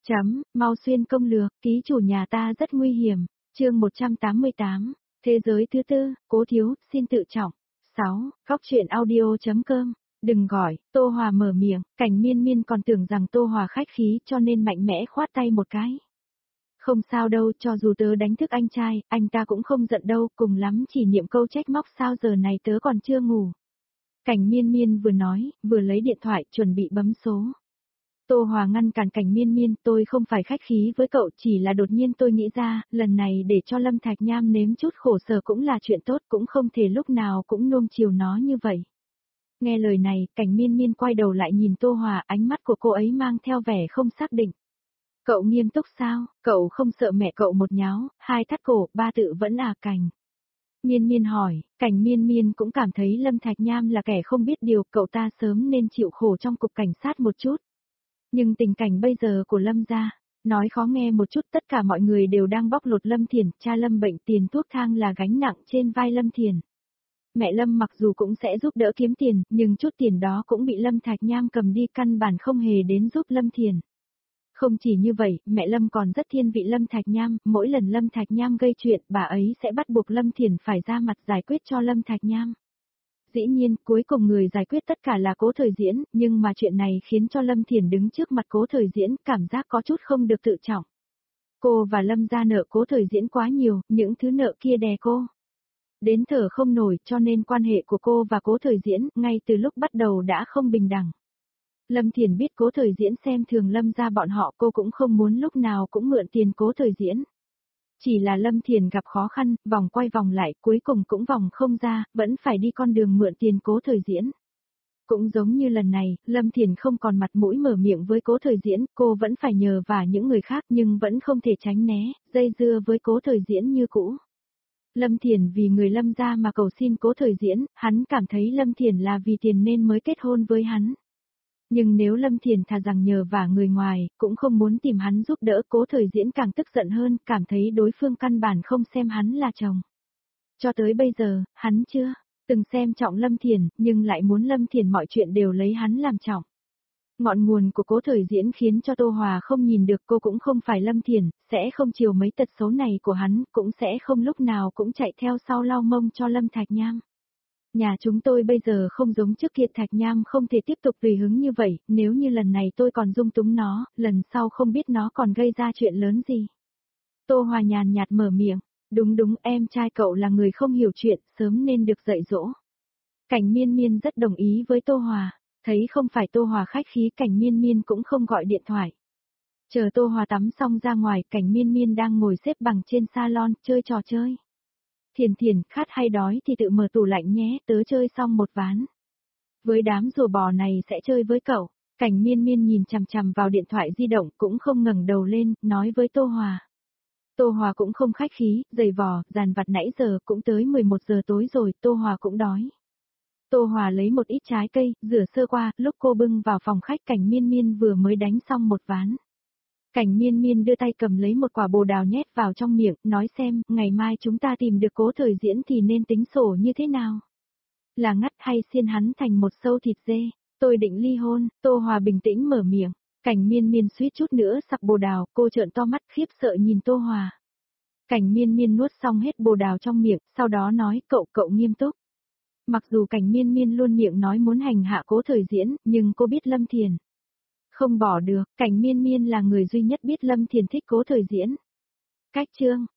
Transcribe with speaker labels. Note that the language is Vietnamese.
Speaker 1: Mau xuyên công lược, ký chủ nhà ta rất nguy hiểm. Chương 188, thế giới thứ tư, Cố thiếu, xin tự trọng. 6. Góc truyện audio.com. Đừng gọi, Tô Hòa mở miệng, Cảnh Miên Miên còn tưởng rằng Tô Hòa khách khí cho nên mạnh mẽ khoát tay một cái. Không sao đâu, cho dù tớ đánh thức anh trai, anh ta cũng không giận đâu, cùng lắm chỉ niệm câu trách móc sao giờ này tớ còn chưa ngủ. Cảnh Miên Miên vừa nói, vừa lấy điện thoại chuẩn bị bấm số. Tô Hòa ngăn cản Cảnh Miên Miên, tôi không phải khách khí với cậu, chỉ là đột nhiên tôi nghĩ ra, lần này để cho Lâm Thạch Nham nếm chút khổ sở cũng là chuyện tốt, cũng không thể lúc nào cũng nuông chiều nó như vậy. Nghe lời này, Cảnh Miên Miên quay đầu lại nhìn Tô Hòa, ánh mắt của cô ấy mang theo vẻ không xác định. Cậu nghiêm túc sao, cậu không sợ mẹ cậu một nháo, hai thắt cổ, ba tự vẫn à Cảnh. Miên Miên hỏi, Cảnh Miên Miên cũng cảm thấy Lâm Thạch Nham là kẻ không biết điều, cậu ta sớm nên chịu khổ trong cục cảnh sát một chút. Nhưng tình cảnh bây giờ của Lâm gia, nói khó nghe một chút tất cả mọi người đều đang bóc lột Lâm Thiền, cha Lâm bệnh tiền thuốc thang là gánh nặng trên vai Lâm Thiền. Mẹ Lâm mặc dù cũng sẽ giúp đỡ kiếm tiền, nhưng chút tiền đó cũng bị Lâm Thạch Nham cầm đi căn bản không hề đến giúp Lâm Thiền. Không chỉ như vậy, mẹ Lâm còn rất thiên vị Lâm Thạch Nham, mỗi lần Lâm Thạch Nham gây chuyện, bà ấy sẽ bắt buộc Lâm Thiền phải ra mặt giải quyết cho Lâm Thạch Nham. Dĩ nhiên, cuối cùng người giải quyết tất cả là Cố Thời Diễn, nhưng mà chuyện này khiến cho Lâm Thiền đứng trước mặt Cố Thời Diễn, cảm giác có chút không được tự trọng. Cô và Lâm gia nợ Cố Thời Diễn quá nhiều, những thứ nợ kia đè cô đến thở không nổi, cho nên quan hệ của cô và Cố Thời Diễn, ngay từ lúc bắt đầu đã không bình đẳng. Lâm Thiền biết Cố Thời Diễn xem thường Lâm gia bọn họ, cô cũng không muốn lúc nào cũng mượn tiền Cố Thời Diễn. Chỉ là Lâm Thiền gặp khó khăn, vòng quay vòng lại, cuối cùng cũng vòng không ra, vẫn phải đi con đường mượn tiền Cố Thời Diễn. Cũng giống như lần này, Lâm Thiền không còn mặt mũi mở miệng với Cố Thời Diễn, cô vẫn phải nhờ vả những người khác nhưng vẫn không thể tránh né, dây dưa với Cố Thời Diễn như cũ. Lâm Thiền vì người Lâm gia mà cầu xin Cố Thời Diễn, hắn cảm thấy Lâm Thiền là vì tiền nên mới kết hôn với hắn. Nhưng nếu Lâm Thiền thà rằng nhờ vả người ngoài, cũng không muốn tìm hắn giúp đỡ, Cố Thời Diễn càng tức giận hơn, cảm thấy đối phương căn bản không xem hắn là chồng. Cho tới bây giờ, hắn chưa từng xem trọng Lâm Thiền, nhưng lại muốn Lâm Thiền mọi chuyện đều lấy hắn làm trọng. Ngọn nguồn của Cố Thời Diễn khiến cho Tô Hòa không nhìn được, cô cũng không phải Lâm Thiền, sẽ không chiều mấy tật xấu này của hắn, cũng sẽ không lúc nào cũng chạy theo sau lau mông cho Lâm Thạch Nham. Nhà chúng tôi bây giờ không giống trước kia, Thạch Nham không thể tiếp tục tùy hứng như vậy, nếu như lần này tôi còn dung túng nó, lần sau không biết nó còn gây ra chuyện lớn gì. Tô Hòa nhàn nhạt mở miệng, đúng, em trai cậu là người không hiểu chuyện, sớm nên được dạy dỗ. Cảnh Miên Miên rất đồng ý với Tô Hòa, thấy không phải Tô Hòa khách khí, Cảnh Miên Miên cũng không gọi điện thoại. Chờ Tô Hòa tắm xong ra ngoài, Cảnh Miên Miên đang ngồi xếp bằng trên salon, chơi trò chơi. Thiền, khát hay đói thì tự mở tủ lạnh nhé, tớ chơi xong một ván. Với đám rùa bò này sẽ chơi với cậu. Cảnh Miên Miên nhìn chằm chằm vào điện thoại di động, cũng không ngẩng đầu lên, nói với Tô Hòa. Tô Hòa cũng không khách khí, giày vò, dàn vặt nãy giờ cũng tới 11 giờ tối rồi, Tô Hòa cũng đói. Tô Hòa lấy một ít trái cây, rửa sơ qua, lúc cô bưng vào phòng khách, Cảnh Miên Miên vừa mới đánh xong một ván. Cảnh Miên Miên đưa tay cầm lấy một quả bồ đào nhét vào trong miệng, nói xem, ngày mai chúng ta tìm được Cố Thời Diễn thì nên tính sổ như thế nào? Là ngắt hay xiên hắn thành một sâu thịt dê? Tôi định ly hôn. Tô Hòa bình tĩnh mở miệng. Cảnh Miên Miên suýt chút nữa sặc bồ đào, cô trợn to mắt khiếp sợ nhìn Tô Hòa. Cảnh Miên Miên nuốt xong hết bồ đào trong miệng, sau đó nói, cậu nghiêm túc. Mặc dù Cảnh Miên Miên luôn miệng nói muốn hành hạ Cố Thời Diễn, nhưng cô biết Lâm Thiền không bỏ được, Cảnh Miên Miên là người duy nhất biết Lâm Thiền thích Cố Thời Diễn. Cách chương